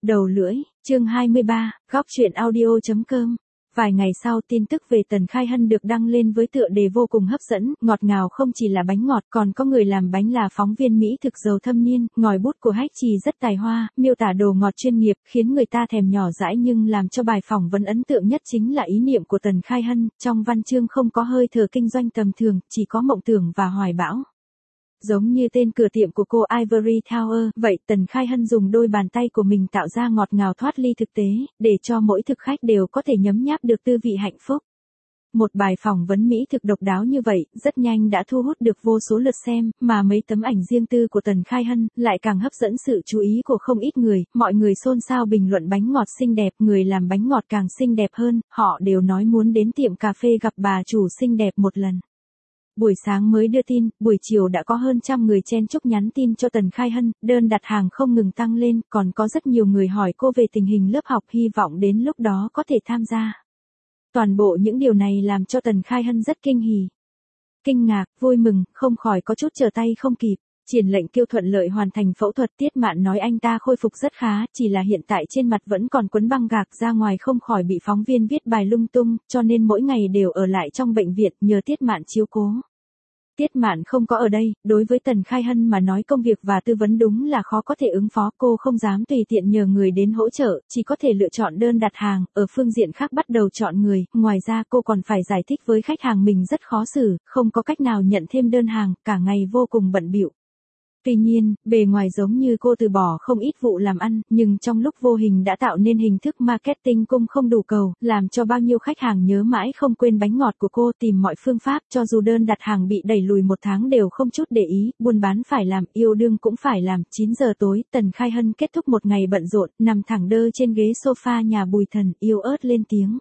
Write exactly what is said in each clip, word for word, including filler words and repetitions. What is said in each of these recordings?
Đầu lưỡi, chương hai mươi ba, góc truyện audio.com. Vài ngày sau tin tức về Tần Khai Hân được đăng lên với tựa đề vô cùng hấp dẫn, ngọt ngào không chỉ là bánh ngọt còn có người làm bánh là phóng viên Mỹ thực giàu thâm niên, ngòi bút của Hách Trì rất tài hoa, miêu tả đồ ngọt chuyên nghiệp, khiến người ta thèm nhỏ dãi nhưng làm cho bài phỏng vấn ấn tượng nhất chính là ý niệm của Tần Khai Hân, trong văn chương không có hơi thở kinh doanh tầm thường, chỉ có mộng tưởng và hoài bão. Giống như tên cửa tiệm của cô Ivory Tower, vậy Tần Khai Hân dùng đôi bàn tay của mình tạo ra ngọt ngào thoát ly thực tế, để cho mỗi thực khách đều có thể nhấm nháp được tư vị hạnh phúc. Một bài phỏng vấn Mỹ thực độc đáo như vậy, rất nhanh đã thu hút được vô số lượt xem, mà mấy tấm ảnh riêng tư của Tần Khai Hân lại càng hấp dẫn sự chú ý của không ít người, mọi người xôn xao bình luận bánh ngọt xinh đẹp, người làm bánh ngọt càng xinh đẹp hơn, họ đều nói muốn đến tiệm cà phê gặp bà chủ xinh đẹp một lần. Buổi sáng mới đưa tin, buổi chiều đã có hơn trăm người chen chúc nhắn tin cho Tần Khai Hân, đơn đặt hàng không ngừng tăng lên, còn có rất nhiều người hỏi cô về tình hình lớp học, hy vọng đến lúc đó có thể tham gia. Toàn bộ những điều này làm cho Tần Khai Hân rất kinh hỉ. Kinh ngạc, vui mừng, không khỏi có chút trở tay không kịp. Triển lệnh kêu thuận lợi hoàn thành phẫu thuật, Tiết Mạn nói anh ta khôi phục rất khá, chỉ là hiện tại trên mặt vẫn còn quấn băng gạc, ra ngoài không khỏi bị phóng viên viết bài lung tung, cho nên mỗi ngày đều ở lại trong bệnh viện, nhờ Tiết Mạn chiếu cố. Tiết Mạn không có ở đây, đối với Tần Khai Hân mà nói công việc và tư vấn đúng là khó có thể ứng phó, cô không dám tùy tiện nhờ người đến hỗ trợ, chỉ có thể lựa chọn đơn đặt hàng, ở phương diện khác bắt đầu chọn người, ngoài ra cô còn phải giải thích với khách hàng mình rất khó xử, không có cách nào nhận thêm đơn hàng, cả ngày vô cùng bận bịu. Tuy nhiên, bề ngoài giống như cô từ bỏ không ít vụ làm ăn, nhưng trong lúc vô hình đã tạo nên hình thức marketing cung không đủ cầu, làm cho bao nhiêu khách hàng nhớ mãi không quên bánh ngọt của cô, tìm mọi phương pháp, cho dù đơn đặt hàng bị đẩy lùi một tháng đều không chút để ý, buôn bán phải làm, yêu đương cũng phải làm. Chín giờ tối, Tần Khai Hân kết thúc một ngày bận rộn, nằm thẳng đơ trên ghế sofa nhà Bùi Thần, yếu ớt lên tiếng.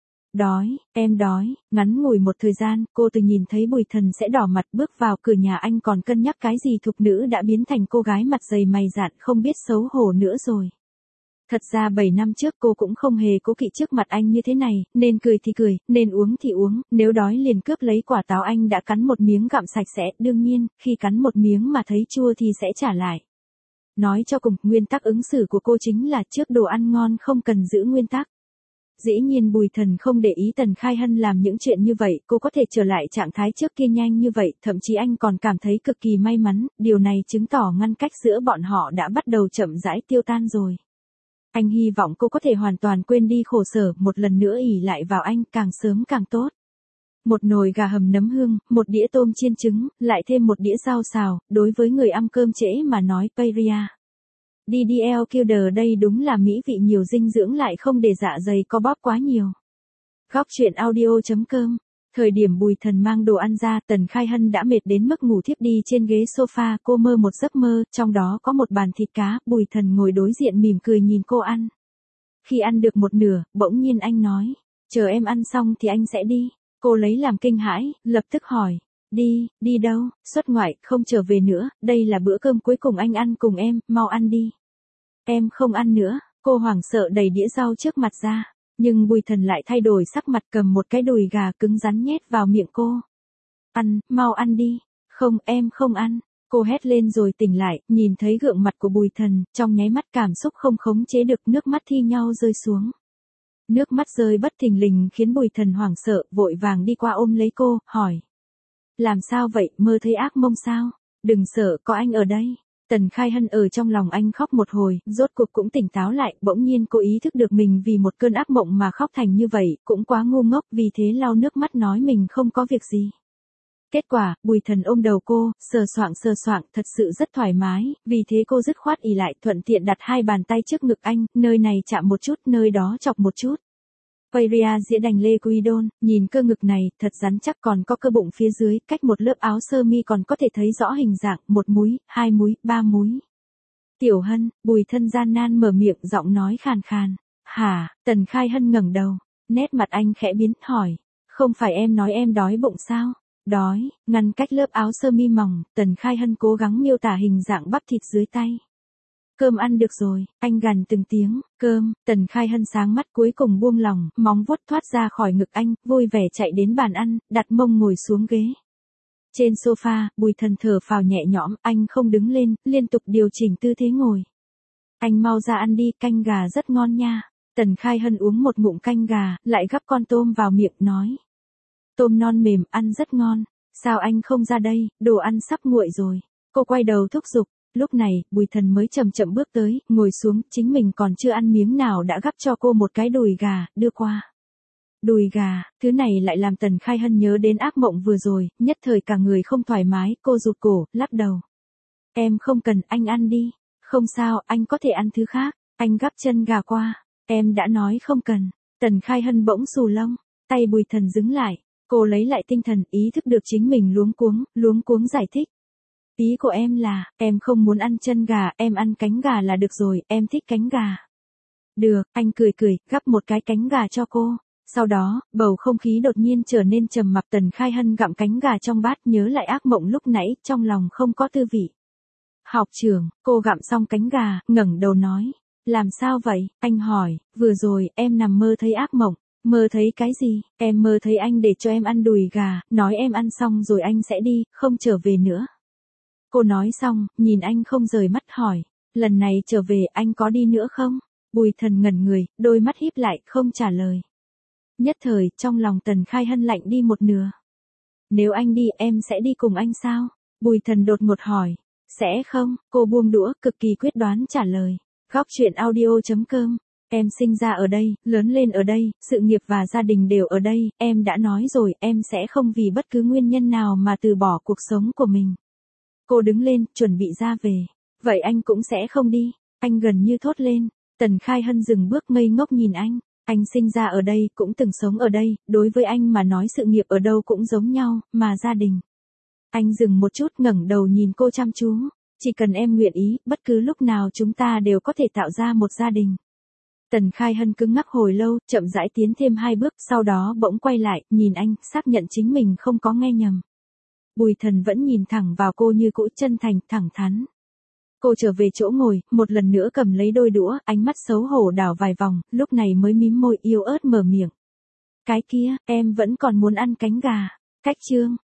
Đói, em đói. Ngắn ngủi một thời gian, cô từ nhìn thấy Bùi Thần sẽ đỏ mặt bước vào cửa nhà anh còn cân nhắc cái gì, thục nữ đã biến thành cô gái mặt dày mày dạn không biết xấu hổ nữa rồi. Thật ra bảy năm trước cô cũng không hề cố kỵ trước mặt anh như thế này, nên cười thì cười, nên uống thì uống, nếu đói liền cướp lấy quả táo anh đã cắn một miếng gặm sạch sẽ, đương nhiên, khi cắn một miếng mà thấy chua thì sẽ trả lại. Nói cho cùng, nguyên tắc ứng xử của cô chính là trước đồ ăn ngon không cần giữ nguyên tắc. Dĩ nhiên Bùi Thần không để ý Tần Khai Hân làm những chuyện như vậy, cô có thể trở lại trạng thái trước kia nhanh như vậy, thậm chí anh còn cảm thấy cực kỳ may mắn, điều này chứng tỏ ngăn cách giữa bọn họ đã bắt đầu chậm rãi tiêu tan rồi. Anh hy vọng cô có thể hoàn toàn quên đi khổ sở, một lần nữa ỷ lại vào anh, càng sớm càng tốt. Một nồi gà hầm nấm hương, một đĩa tôm chiên trứng, lại thêm một đĩa rau xào, đối với người ăn cơm trễ mà nói paella. đê đê lờ Killer đây đúng là mỹ vị nhiều dinh dưỡng lại không để dạ dày co bóp quá nhiều. Góc truyện audio.com. Thời điểm Bùi Thần mang đồ ăn ra, Tần Khai Hân đã mệt đến mức ngủ thiếp đi trên ghế sofa, cô mơ một giấc mơ, trong đó có một bàn thịt cá, Bùi Thần ngồi đối diện mỉm cười nhìn cô ăn. Khi ăn được một nửa, bỗng nhiên anh nói, chờ em ăn xong thì anh sẽ đi. Cô lấy làm kinh hãi, lập tức hỏi, đi, đi đâu, xuất ngoại, không trở về nữa, đây là bữa cơm cuối cùng anh ăn cùng em, mau ăn đi. Em không ăn nữa, cô hoảng sợ đẩy đĩa rau trước mặt ra, nhưng Bùi Thần lại thay đổi sắc mặt cầm một cái đùi gà cứng rắn nhét vào miệng cô. Ăn, mau ăn đi, không em không ăn, cô hét lên rồi tỉnh lại, nhìn thấy gượng mặt của Bùi Thần, trong nháy mắt cảm xúc không khống chế được, nước mắt thi nhau rơi xuống. Nước mắt rơi bất thình lình khiến Bùi Thần hoảng sợ, vội vàng đi qua ôm lấy cô, hỏi. Làm sao vậy, mơ thấy ác mộng sao? Đừng sợ, có anh ở đây. Tần Khai Hân ở trong lòng anh khóc một hồi, rốt cuộc cũng tỉnh táo lại, bỗng nhiên cô ý thức được mình vì một cơn ác mộng mà khóc thành như vậy, cũng quá ngu ngốc, vì thế lau nước mắt nói mình không có việc gì. Kết quả, Bùi Thần ôm đầu cô, sờ soạng sờ soạng, thật sự rất thoải mái, vì thế cô dứt khoát ỷ lại, thuận tiện đặt hai bàn tay trước ngực anh, nơi này chạm một chút, nơi đó chọc một chút. Paella dĩa đành lê Quidon, nhìn cơ ngực này, thật rắn chắc, còn có cơ bụng phía dưới, cách một lớp áo sơ mi còn có thể thấy rõ hình dạng, một múi, hai múi, ba múi. Tiểu Hân, Bùi Thân gian nan mở miệng, giọng nói khàn khàn. Hả? Tần Khai Hân ngẩng đầu, nét mặt anh khẽ biến, hỏi. Không phải em nói em đói bụng sao? Đói, ngăn cách lớp áo sơ mi mỏng, Tần Khai Hân cố gắng miêu tả hình dạng bắp thịt dưới tay. Cơm ăn được rồi, anh gằn từng tiếng, cơm, Tần Khai Hân sáng mắt cuối cùng buông lòng, móng vuốt thoát ra khỏi ngực anh, vui vẻ chạy đến bàn ăn, đặt mông ngồi xuống ghế. Trên sofa, Bùi Thần thở phào nhẹ nhõm, anh không đứng lên, liên tục điều chỉnh tư thế ngồi. Anh mau ra ăn đi, canh gà rất ngon nha. Tần Khai Hân uống một ngụm canh gà, lại gắp con tôm vào miệng nói. Tôm non mềm, ăn rất ngon. Sao anh không ra đây, đồ ăn sắp nguội rồi. Cô quay đầu thúc giục. Lúc này, Bùi Thần mới chậm chậm bước tới, ngồi xuống, chính mình còn chưa ăn miếng nào đã gắp cho cô một cái đùi gà, đưa qua. Đùi gà, thứ này lại làm Tần Khai Hân nhớ đến ác mộng vừa rồi, nhất thời cả người không thoải mái, cô rụt cổ, lắc đầu. Em không cần, anh ăn đi. Không sao, anh có thể ăn thứ khác. Anh gắp chân gà qua. Em đã nói không cần. Tần Khai Hân bỗng xù lông, tay Bùi Thần dứng lại. Cô lấy lại tinh thần, ý thức được chính mình luống cuống, luống cuống giải thích. Ý của em là, em không muốn ăn chân gà, em ăn cánh gà là được rồi, em thích cánh gà. Được, anh cười cười, gắp một cái cánh gà cho cô. Sau đó, bầu không khí đột nhiên trở nên trầm mặc. Tần Khai Hân gặm cánh gà trong bát, nhớ lại ác mộng lúc nãy, trong lòng không có tư vị. Học trưởng, cô gặm xong cánh gà, ngẩng đầu nói. Làm sao vậy? Anh hỏi, vừa rồi, em nằm mơ thấy ác mộng. Mơ thấy cái gì? Em mơ thấy anh để cho em ăn đùi gà, nói em ăn xong rồi anh sẽ đi, không trở về nữa. Cô nói xong, nhìn anh không rời mắt hỏi, lần này trở về anh có đi nữa không? Bùi Thần ngẩn người, đôi mắt híp lại, không trả lời. Nhất thời, trong lòng Tần Khai Hân lạnh đi một nửa. Nếu anh đi, em sẽ đi cùng anh sao? Bùi Thần đột ngột hỏi. Sẽ không, cô buông đũa, cực kỳ quyết đoán trả lời. Góc truyện audio chấm com. Em sinh ra ở đây, lớn lên ở đây, sự nghiệp và gia đình đều ở đây, em đã nói rồi, em sẽ không vì bất cứ nguyên nhân nào mà từ bỏ cuộc sống của mình. Cô đứng lên, chuẩn bị ra về. Vậy anh cũng sẽ không đi. Anh gần như thốt lên. Tần Khai Hân dừng bước ngây ngốc nhìn anh. Anh sinh ra ở đây, cũng từng sống ở đây, đối với anh mà nói sự nghiệp ở đâu cũng giống nhau, mà gia đình. Anh dừng một chút, ngẩng đầu nhìn cô chăm chú. Chỉ cần em nguyện ý, bất cứ lúc nào chúng ta đều có thể tạo ra một gia đình. Tần Khai Hân cứng ngắc hồi lâu, chậm rãi tiến thêm hai bước, sau đó bỗng quay lại, nhìn anh, xác nhận chính mình không có nghe nhầm. Bùi Thần vẫn nhìn thẳng vào cô như cũ, chân thành, thẳng thắn. Cô trở về chỗ ngồi, một lần nữa cầm lấy đôi đũa, ánh mắt xấu hổ đảo vài vòng, lúc này mới mím môi yếu ớt mở miệng. Cái kia, em vẫn còn muốn ăn cánh gà. Cách chương.